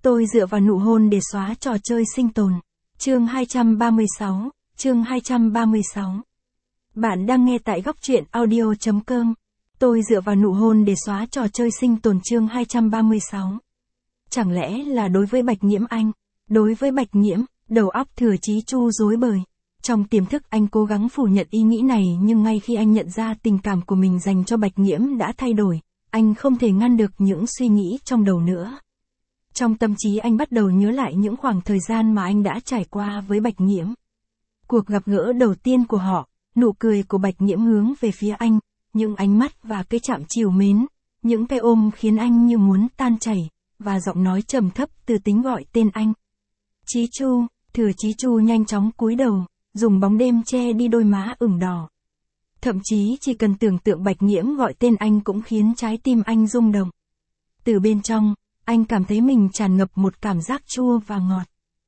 Tôi dựa vào nụ hôn để xóa trò chơi sinh tồn. Chương 236, chương 236. Bạn đang nghe tại góc truyện audio.com. Tôi dựa vào nụ hôn để xóa trò chơi sinh tồn chương 236. Chẳng lẽ là đối với Bạch Nhiễm anh? Đối với Bạch Nhiễm, đầu óc Thừa Chí Chu rối bời. Trong tiềm thức anh cố gắng phủ nhận ý nghĩ này nhưng ngay khi anh nhận ra tình cảm của mình dành cho Bạch Nhiễm đã thay đổi, anh không thể ngăn được những suy nghĩ trong đầu nữa. Trong tâm trí anh bắt đầu nhớ lại những khoảng thời gian mà anh đã trải qua với Bạch Nhiễm. Cuộc gặp gỡ đầu tiên của họ, nụ cười của Bạch Nhiễm hướng về phía anh, những ánh mắt và cái chạm trìu mến, những cái ôm khiến anh như muốn tan chảy, và giọng nói trầm thấp từ tính gọi tên anh. Chí Chu, Thừa Chí Chu nhanh chóng cúi đầu, dùng bóng đêm che đi đôi má ửng đỏ. Thậm chí chỉ cần tưởng tượng Bạch Nhiễm gọi tên anh cũng khiến trái tim anh rung động. Từ bên trong, anh cảm thấy mình tràn ngập một cảm giác chua và ngọt.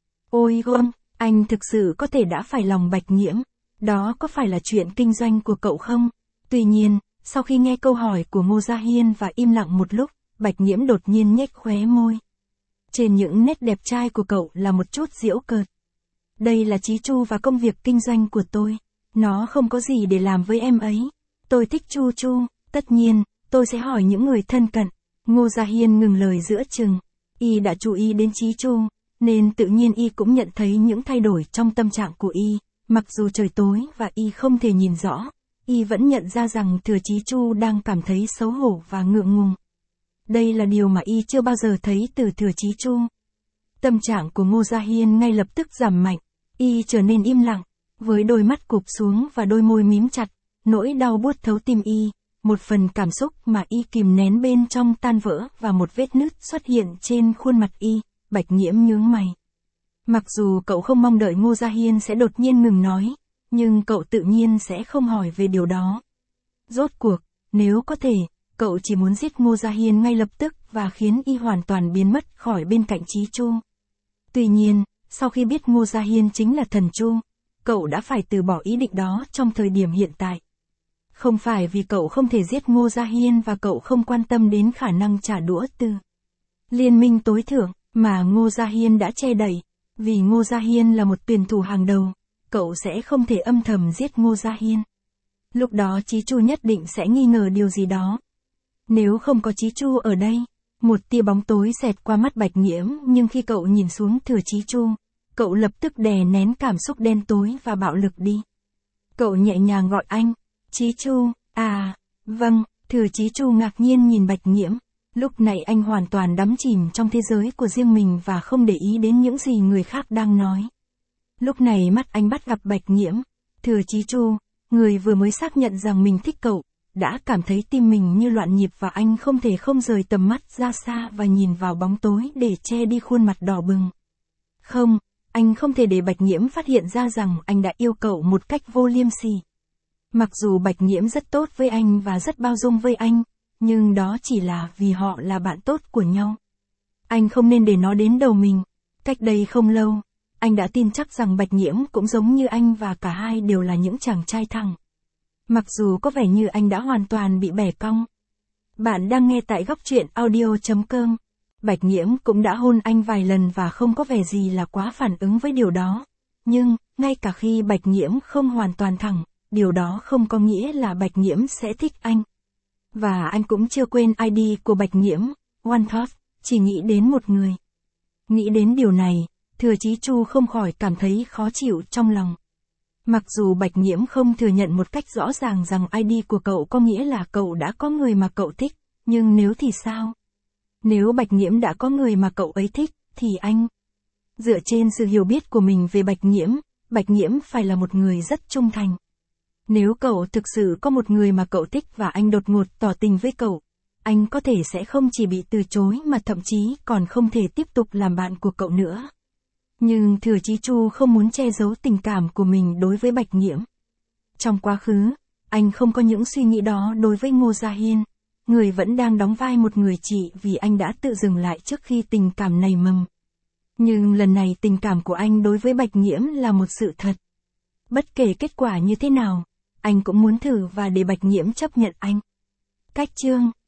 Ôi gom, anh thực sự có thể đã phải lòng Bạch Nhiễm. Đó có phải là chuyện kinh doanh của cậu không? Tuy nhiên, sau khi nghe câu hỏi của Ngô Gia Hiên và im lặng một lúc, Bạch Nhiễm đột nhiên nhếch khóe môi. Trên những nét đẹp trai của cậu là một chút giễu cợt. Đây là Chí Chu và công việc kinh doanh của tôi. Nó không có gì để làm với em ấy. Tôi thích Chu Chu, tất nhiên, tôi sẽ hỏi những người thân cận. Ngô Gia Hiên ngừng lời giữa chừng. Y đã chú ý đến Chí Chu, nên tự nhiên Y cũng nhận thấy những thay đổi trong tâm trạng của Y. Mặc dù trời tối và Y không thể nhìn rõ, Y vẫn nhận ra rằng Thừa Chí Chu đang cảm thấy xấu hổ và ngượng ngùng. Đây là điều mà Y chưa bao giờ thấy từ Thừa Chí Chu. Tâm trạng của Ngô Gia Hiên ngay lập tức giảm mạnh. Y trở nên im lặng, với đôi mắt cụp xuống và đôi môi mím chặt, nỗi đau buốt thấu tim Y. Một phần cảm xúc mà Y kìm nén bên trong tan vỡ và một vết nứt xuất hiện trên khuôn mặt Y. Bạch Nhiễm nhướng mày. Mặc dù cậu không mong đợi Ngô Gia Hiên sẽ đột nhiên ngừng nói, nhưng cậu tự nhiên sẽ không hỏi về điều đó. Rốt cuộc, nếu có thể, cậu chỉ muốn giết Ngô Gia Hiên ngay lập tức và khiến Y hoàn toàn biến mất khỏi bên cạnh Chí Chu. Tuy nhiên, sau khi biết Ngô Gia Hiên chính là thần Chu, cậu đã phải từ bỏ ý định đó trong thời điểm hiện tại. Không phải vì cậu không thể giết Ngô Gia Hiên và cậu không quan tâm đến khả năng trả đũa từ Liên minh tối thượng mà Ngô Gia Hiên đã che đậy, vì Ngô Gia Hiên là một tuyển thủ hàng đầu, cậu sẽ không thể âm thầm giết Ngô Gia Hiên. Lúc đó Chí Chu nhất định sẽ nghi ngờ điều gì đó. Nếu không có Chí Chu ở đây, một tia bóng tối xẹt qua mắt Bạch Nhiễm nhưng khi cậu nhìn xuống Thừa Chí Chu, cậu lập tức đè nén cảm xúc đen tối và bạo lực đi. Cậu nhẹ nhàng gọi anh, Chí Chu, à, vâng, Thừa Chí Chu ngạc nhiên nhìn Bạch Nhiễm. Lúc này anh hoàn toàn đắm chìm trong thế giới của riêng mình và không để ý đến những gì người khác đang nói. Lúc này mắt anh bắt gặp Bạch Nhiễm. Thừa Chí Chu, người vừa mới xác nhận rằng mình thích cậu, đã cảm thấy tim mình như loạn nhịp và anh không thể không rời tầm mắt ra xa và nhìn vào bóng tối để che đi khuôn mặt đỏ bừng. Không, anh không thể để Bạch Nhiễm phát hiện ra rằng anh đã yêu cậu một cách vô liêm sỉ. Mặc dù Bạch Nhiễm rất tốt với anh và rất bao dung với anh, nhưng đó chỉ là vì họ là bạn tốt của nhau. Anh không nên để nó đến đầu mình. Cách đây không lâu, anh đã tin chắc rằng Bạch Nhiễm cũng giống như anh và cả hai đều là những chàng trai thẳng. Mặc dù có vẻ như anh đã hoàn toàn bị bẻ cong. Bạn đang nghe tại góc truyện audio.com. Bạch Nhiễm cũng đã hôn anh vài lần và không có vẻ gì là quá phản ứng với điều đó. Nhưng, ngay cả khi Bạch Nhiễm không hoàn toàn thẳng, điều đó không có nghĩa là Bạch Nhiễm sẽ thích anh. Và anh cũng chưa quên ID của Bạch Nhiễm, One Thought, chỉ nghĩ đến một người. Nghĩ đến điều này, Thừa Chí Chu không khỏi cảm thấy khó chịu trong lòng. Mặc dù Bạch Nhiễm không thừa nhận một cách rõ ràng rằng ID của cậu có nghĩa là cậu đã có người mà cậu thích, nhưng nếu thì sao? Nếu Bạch Nhiễm đã có người mà cậu ấy thích, thì anh... Dựa trên sự hiểu biết của mình về Bạch Nhiễm phải là một người rất trung thành. Nếu cậu thực sự có một người mà cậu thích và anh đột ngột tỏ tình với cậu, anh có thể sẽ không chỉ bị từ chối mà thậm chí còn không thể tiếp tục làm bạn của cậu nữa. Nhưng Thừa Chí Chu không muốn che giấu tình cảm của mình đối với Bạch Nhiễm. Trong quá khứ, anh không có những suy nghĩ đó đối với Ngô Gia Hiên, người vẫn đang đóng vai một người chị vì anh đã tự dừng lại trước khi tình cảm nảy mầm. Nhưng lần này tình cảm của anh đối với Bạch Nhiễm là một sự thật. Bất kể kết quả như thế nào, anh cũng muốn thử và để Bạch Nhiễm chấp nhận anh. Cách chương